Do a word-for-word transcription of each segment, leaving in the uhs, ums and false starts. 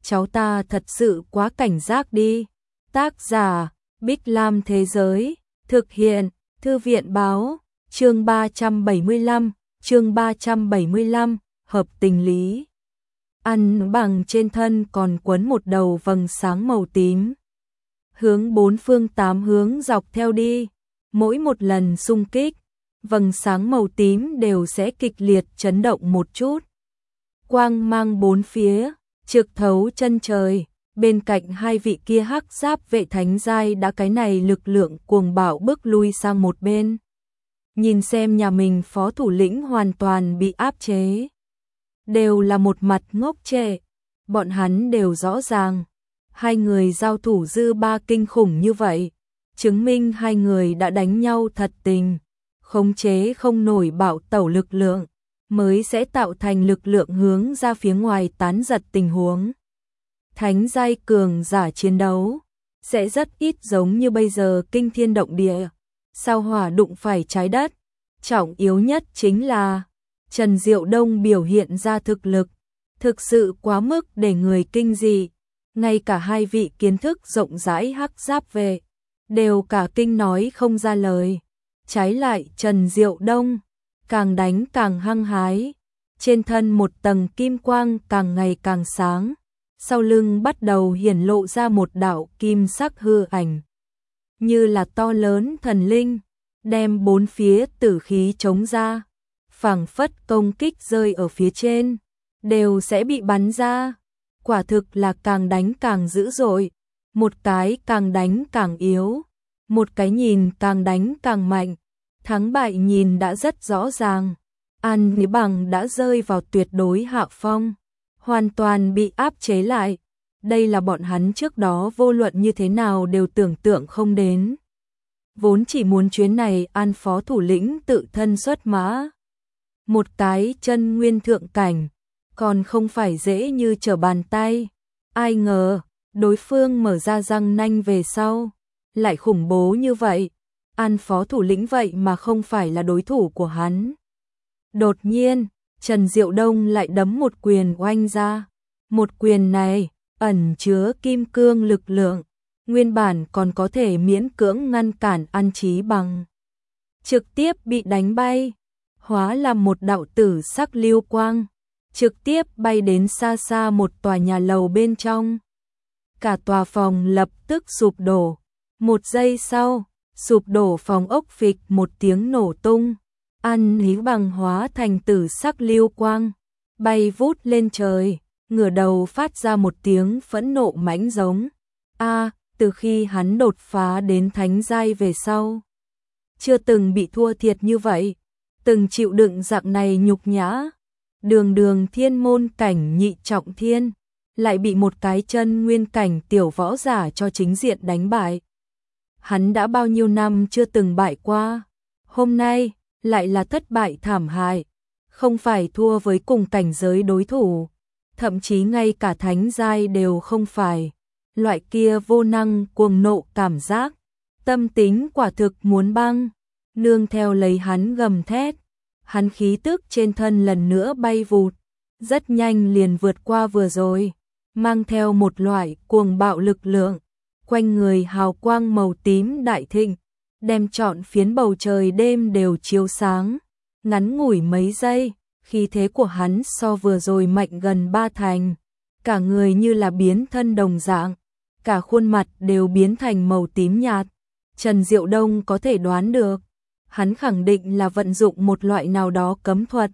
cháu ta thật sự quá cảnh giác đi. Tác giả, Bích Lam Thế Giới, thực hiện, Thư viện Báo, chương ba trăm bảy mươi lăm, chương ba trăm bảy mươi lăm, hợp tình lý. Ăn bằng trên thân còn quấn một đầu vầng sáng màu tím. Hướng bốn phương tám hướng dọc theo đi, mỗi một lần xung kích, vầng sáng màu tím đều sẽ kịch liệt chấn động một chút. Quang mang bốn phía, trực thấu chân trời, bên cạnh hai vị kia hắc giáp vệ thánh giai đã cái này lực lượng cuồng bạo bước lui sang một bên. Nhìn xem nhà mình phó thủ lĩnh hoàn toàn bị áp chế. Đều là một mặt ngốc trệ, bọn hắn đều rõ ràng. Hai người giao thủ dư ba kinh khủng như vậy, chứng minh hai người đã đánh nhau thật tình, khống chế không nổi bạo tẩu lực lượng, mới sẽ tạo thành lực lượng hướng ra phía ngoài tán giật tình huống. Thánh giai cường giả chiến đấu, sẽ rất ít giống như bây giờ kinh thiên động địa, sao hỏa đụng phải trái đất. Trọng yếu nhất chính là, Trần Diệu Đông biểu hiện ra thực lực, thực sự quá mức để người kinh dị. Ngay cả hai vị kiến thức rộng rãi hắc giáp về, đều cả kinh nói không ra lời. Trái lại Trần Diệu Đông, càng đánh càng hăng hái, trên thân một tầng kim quang càng ngày càng sáng, sau lưng bắt đầu hiển lộ ra một đạo kim sắc hư ảnh. Như là to lớn thần linh, đem bốn phía tử khí chống ra, phảng phất công kích rơi ở phía trên, đều sẽ bị bắn ra. Quả thực là càng đánh càng dữ dội, một cái càng đánh càng yếu, một cái nhìn càng đánh càng mạnh, thắng bại nhìn đã rất rõ ràng. An Ní Bằng đã rơi vào tuyệt đối hạ phong, hoàn toàn bị áp chế lại. Đây là bọn hắn trước đó vô luận như thế nào đều tưởng tượng không đến. Vốn chỉ muốn chuyến này An phó thủ lĩnh tự thân xuất mã, một cái chân nguyên thượng cảnh, còn không phải dễ như trở bàn tay. Ai ngờ, đối phương mở ra răng nanh về sau, lại khủng bố như vậy. An phó thủ lĩnh vậy mà không phải là đối thủ của hắn. Đột nhiên, Trần Diệu Đông lại đấm một quyền oanh ra. Một quyền này, ẩn chứa kim cương lực lượng, nguyên bản còn có thể miễn cưỡng ngăn cản An Chí Bằng. Trực tiếp bị đánh bay, hóa làm một đạo tử sắc lưu quang, trực tiếp bay đến xa xa một tòa nhà lầu bên trong. Cả tòa phòng lập tức sụp đổ. Một giây sau, sụp đổ phòng ốc phịch một tiếng nổ tung. An Ní Bằng hóa thành tử sắc lưu quang, bay vút lên trời, ngửa đầu phát ra một tiếng phẫn nộ mãnh giống. A, từ khi hắn đột phá đến thánh giai về sau, chưa từng bị thua thiệt như vậy, từng chịu đựng dạng này nhục nhã. Đường đường thiên môn cảnh nhị trọng thiên, lại bị một cái chân nguyên cảnh tiểu võ giả cho chính diện đánh bại. Hắn đã bao nhiêu năm chưa từng bại qua, hôm nay lại là thất bại thảm hại, không phải thua với cùng cảnh giới đối thủ, thậm chí ngay cả thánh giai đều không phải. Loại kia vô năng cuồng nộ cảm giác, tâm tính quả thực muốn băng, nương theo lấy hắn gầm thét. Hắn khí tức trên thân lần nữa bay vụt, rất nhanh liền vượt qua vừa rồi, mang theo một loại cuồng bạo lực lượng, quanh người hào quang màu tím đại thịnh, đem trọn phiến bầu trời đêm đều chiếu sáng. Ngắn ngủi mấy giây, khí thế của hắn so vừa rồi mạnh gần ba thành, cả người như là biến thân đồng dạng, cả khuôn mặt đều biến thành màu tím nhạt. Trần Diệu Đông có thể đoán được, hắn khẳng định là vận dụng một loại nào đó cấm thuật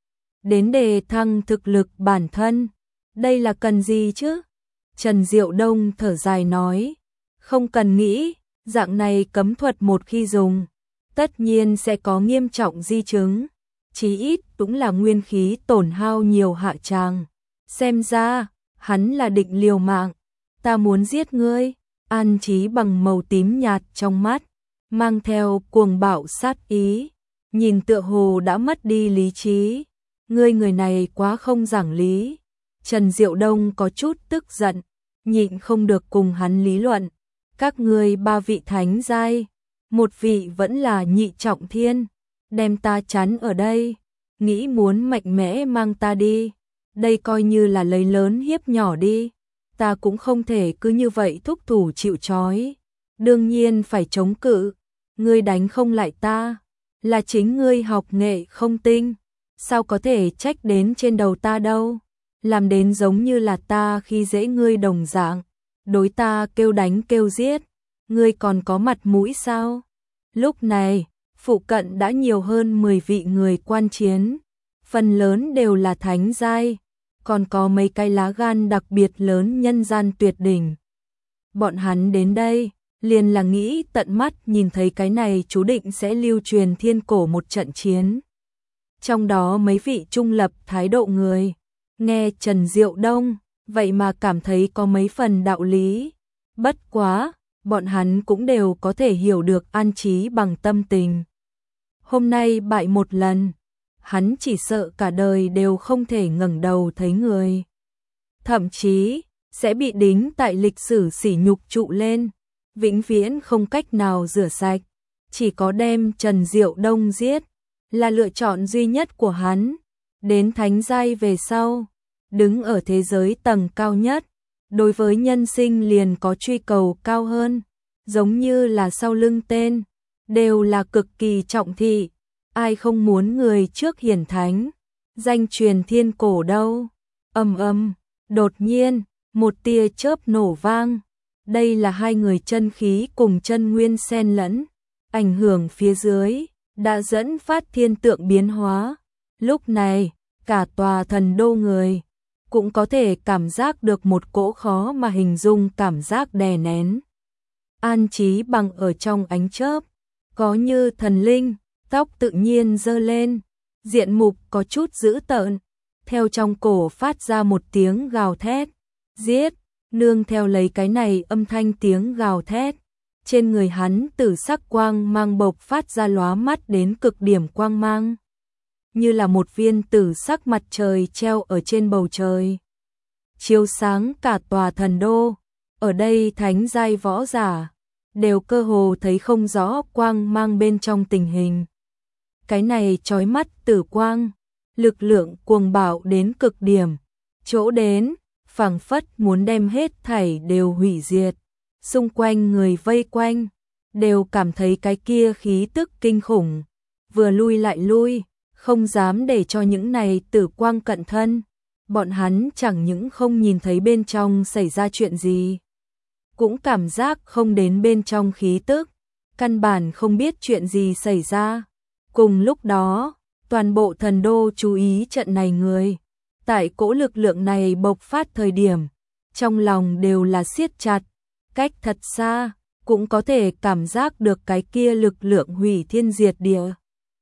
đến đề thăng thực lực bản thân. Đây là cần gì chứ? Trần Diệu Đông thở dài nói, không cần nghĩ, dạng này cấm thuật một khi dùng, tất nhiên sẽ có nghiêm trọng di chứng, chí ít cũng là nguyên khí tổn hao nhiều hạ tràng. Xem ra, hắn là định liều mạng. Ta muốn giết ngươi. An Chí Bằng màu tím nhạt trong mắt, mang theo cuồng bạo sát ý, nhìn tựa hồ đã mất đi lý trí. Ngươi người này quá không giảng lý. Trần Diệu Đông có chút tức giận, nhịn không được cùng hắn lý luận. Các ngươi ba vị thánh giai, một vị vẫn là nhị trọng thiên, đem ta chắn ở đây, nghĩ muốn mạnh mẽ mang ta đi, đây coi như là lấy lớn hiếp nhỏ đi. ta cũng không thể cứ như vậy thúc thủ chịu trói. Đương nhiên phải chống cự, ngươi đánh không lại ta, là chính ngươi học nghệ không tinh, sao có thể trách đến trên đầu ta đâu, làm đến giống như là ta khi dễ ngươi đồng dạng, đối ta kêu đánh kêu giết, ngươi còn có mặt mũi sao? Lúc này, phụ cận đã nhiều hơn mười vị người quan chiến, phần lớn đều là thánh giai, còn có mấy cái lá gan đặc biệt lớn nhân gian tuyệt đỉnh. Bọn hắn đến đây, liền là nghĩ tận mắt nhìn thấy cái này chú định sẽ lưu truyền thiên cổ một trận chiến. Trong đó mấy vị trung lập thái độ người, nghe Trần Diệu Đông, vậy mà cảm thấy có mấy phần đạo lý. Bất quá, bọn hắn cũng đều có thể hiểu được An Chí Bằng tâm tình. Hôm nay bại một lần, hắn chỉ sợ cả đời đều không thể ngẩng đầu thấy người. Thậm chí, sẽ bị đính tại lịch sử sỉ nhục trụ lên, vĩnh viễn không cách nào rửa sạch. Chỉ có đem Trần Diệu Đông giết, là lựa chọn duy nhất của hắn. Đến thánh giai về sau, đứng ở thế giới tầng cao nhất, đối với nhân sinh liền có truy cầu cao hơn, giống như là sau lưng tên, đều là cực kỳ trọng thị. Ai không muốn người trước hiển thánh, danh truyền thiên cổ đâu. Ầm ầm, đột nhiên, một tia chớp nổ vang. Đây là hai người chân khí cùng chân nguyên xen lẫn, ảnh hưởng phía dưới, đã dẫn phát thiên tượng biến hóa. Lúc này, cả tòa thần đô người, cũng có thể cảm giác được một cỗ khó mà hình dung cảm giác đè nén. An Chí Bằng ở trong ánh chớp, có như thần linh, tóc tự nhiên giơ lên, diện mục có chút dữ tợn, theo trong cổ phát ra một tiếng gào thét, giết, nương theo lấy cái này âm thanh tiếng gào thét. Trên người hắn tử sắc quang mang bộc phát ra lóa mắt đến cực điểm quang mang, như là một viên tử sắc mặt trời treo ở trên bầu trời, chiếu sáng cả tòa thần đô. Ở đây thánh giai võ giả đều cơ hồ thấy không rõ quang mang bên trong tình hình. Cái này chói mắt tử quang, lực lượng cuồng bạo đến cực điểm, chỗ đến, phảng phất muốn đem hết thảy đều hủy diệt. Xung quanh người vây quanh, đều cảm thấy cái kia khí tức kinh khủng, vừa lui lại lui, không dám để cho những này tử quang cận thân. Bọn hắn chẳng những không nhìn thấy bên trong xảy ra chuyện gì, cũng cảm giác không đến bên trong khí tức, căn bản không biết chuyện gì xảy ra. Cùng lúc đó, toàn bộ thần đô chú ý trận này người, tại cỗ lực lượng này bộc phát thời điểm, trong lòng đều là siết chặt, cách thật xa, cũng có thể cảm giác được cái kia lực lượng hủy thiên diệt địa.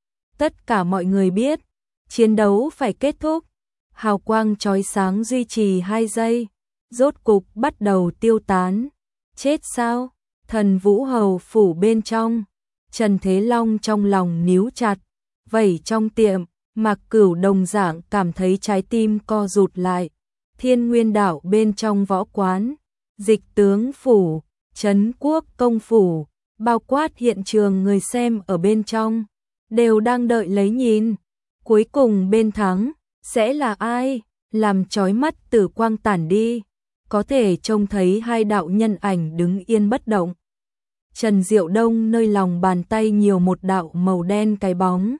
Tất cả mọi người biết, chiến đấu phải kết thúc, hào quang chói sáng duy trì hai giây, rốt cục bắt đầu tiêu tán. Chết sao? Thần Vũ Hầu phủ bên trong, Trần Thế Long trong lòng níu chặt, vẩy trong tiệm, Mạc Cửu đồng dạng cảm thấy trái tim co rụt lại. Thiên Nguyên đảo bên trong võ quán, Dịch tướng phủ, Trấn Quốc công phủ, bao quát hiện trường người xem ở bên trong, đều đang đợi lấy nhìn. Cuối cùng bên thắng, sẽ là ai? Làm chói mắt tử quang tản đi, có thể trông thấy hai đạo nhân ảnh đứng yên bất động. Trần Diệu Đông nơi lòng bàn tay nhiều một đạo màu đen cái bóng,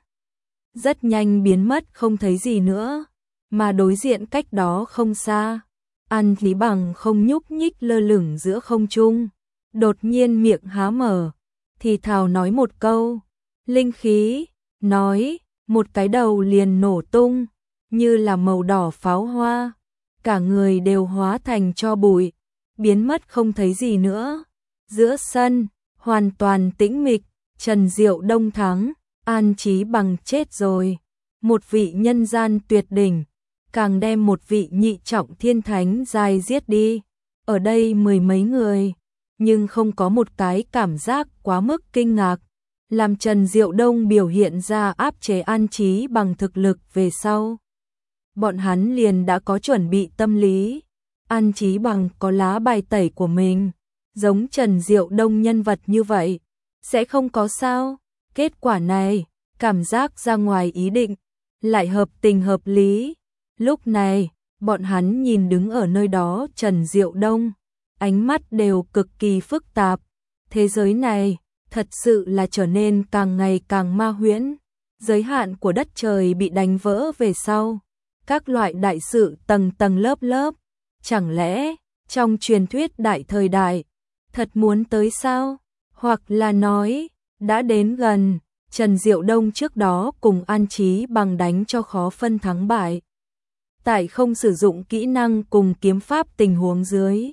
rất nhanh biến mất không thấy gì nữa, mà đối diện cách đó không xa, An Chí Bằng không nhúc nhích lơ lửng giữa không trung, đột nhiên miệng há mở, thì thào nói một câu, linh khí, nói, một cái đầu liền nổ tung, như là màu đỏ pháo hoa, cả người đều hóa thành tro bụi, biến mất không thấy gì nữa. Giữa sân, hoàn toàn tĩnh mịch, Trần Diệu Đông thắng, An Chí Bằng chết rồi. Một vị nhân gian tuyệt đỉnh, càng đem một vị nhị trọng thiên thánh giai giết đi. Ở đây mười mấy người, nhưng không có một cái cảm giác quá mức kinh ngạc. Làm Trần Diệu Đông biểu hiện ra áp chế An Chí Bằng thực lực về sau, bọn hắn liền đã có chuẩn bị tâm lý. An Chí Bằng có lá bài tẩy của mình, giống Trần Diệu Đông nhân vật như vậy, sẽ không có sao. Kết quả này, cảm giác ra ngoài ý định, lại hợp tình hợp lý. Lúc này, Bọn hắn nhìn đứng ở nơi đó Trần Diệu Đông, ánh mắt đều cực kỳ phức tạp. Thế giới này thật sự là trở nên càng ngày càng ma huyễn. Giới hạn của đất trời bị đánh vỡ về sau, các loại đại sự tầng tầng lớp lớp. Chẳng lẽ trong truyền thuyết đại thời đại thật muốn tới sao? Hoặc là nói đã đến gần. Trần Diệu Đông trước đó cùng An Chí Bằng đánh cho khó phân thắng bại. Tại không sử dụng kỹ năng cùng kiếm pháp tình huống dưới,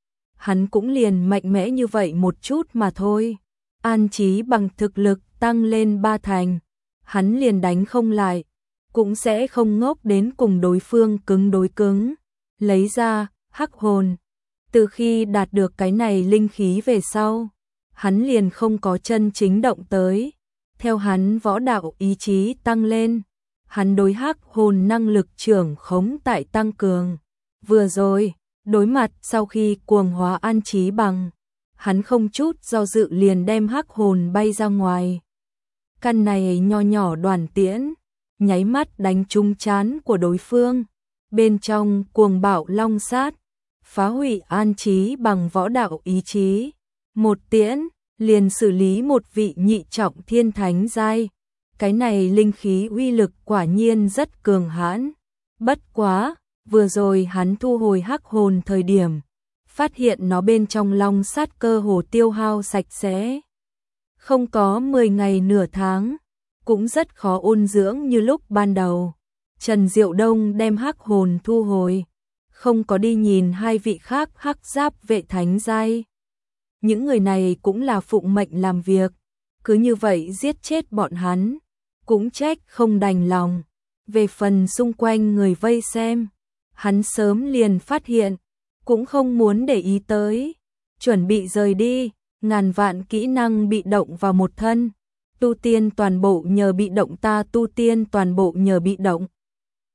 hắn cũng liền mạnh mẽ như vậy một chút mà thôi. An Chí Bằng thực lực tăng lên ba thành, hắn liền đánh không lại, cũng sẽ không ngốc đến cùng đối phương cứng đối cứng. Lấy ra hắc hồn, từ khi đạt được cái này linh khí về sau, hắn liền không có chân chính động tới. Theo hắn võ đạo ý chí tăng lên, hắn đối hắc hồn năng lực trưởng khống tại tăng cường. Vừa rồi, đối mặt sau khi cuồng hóa An Chí Bằng, hắn không chút do dự liền đem hắc hồn bay ra ngoài. Căn này nho nhỏ đoàn tiễn, nháy mắt đánh trúng trán của đối phương. Bên trong cuồng bạo long sát, phá hủy An Chí Bằng võ đạo ý chí. Một tiễn liền xử lý một vị nhị trọng thiên thánh giai. Cái này linh khí uy lực quả nhiên rất cường hãn. Bất quá, vừa rồi hắn thu hồi hắc hồn thời điểm, phát hiện nó bên trong long sát cơ hồ tiêu hao sạch sẽ. Không có mười ngày nửa tháng, cũng rất khó ôn dưỡng như lúc ban đầu. Trần Diệu Đông đem hắc hồn thu hồi, không có đi nhìn hai vị khác hắc giáp vệ thánh giai. Những người này cũng là phụng mệnh làm việc, cứ như vậy giết chết bọn hắn, cũng trách không đành lòng. Về phần xung quanh người vây xem, hắn sớm liền phát hiện, cũng không muốn để ý tới, chuẩn bị rời đi. Ngàn vạn kỹ năng bị động vào một thân, tu tiên toàn bộ nhờ bị động, ta tu tiên toàn bộ nhờ bị động.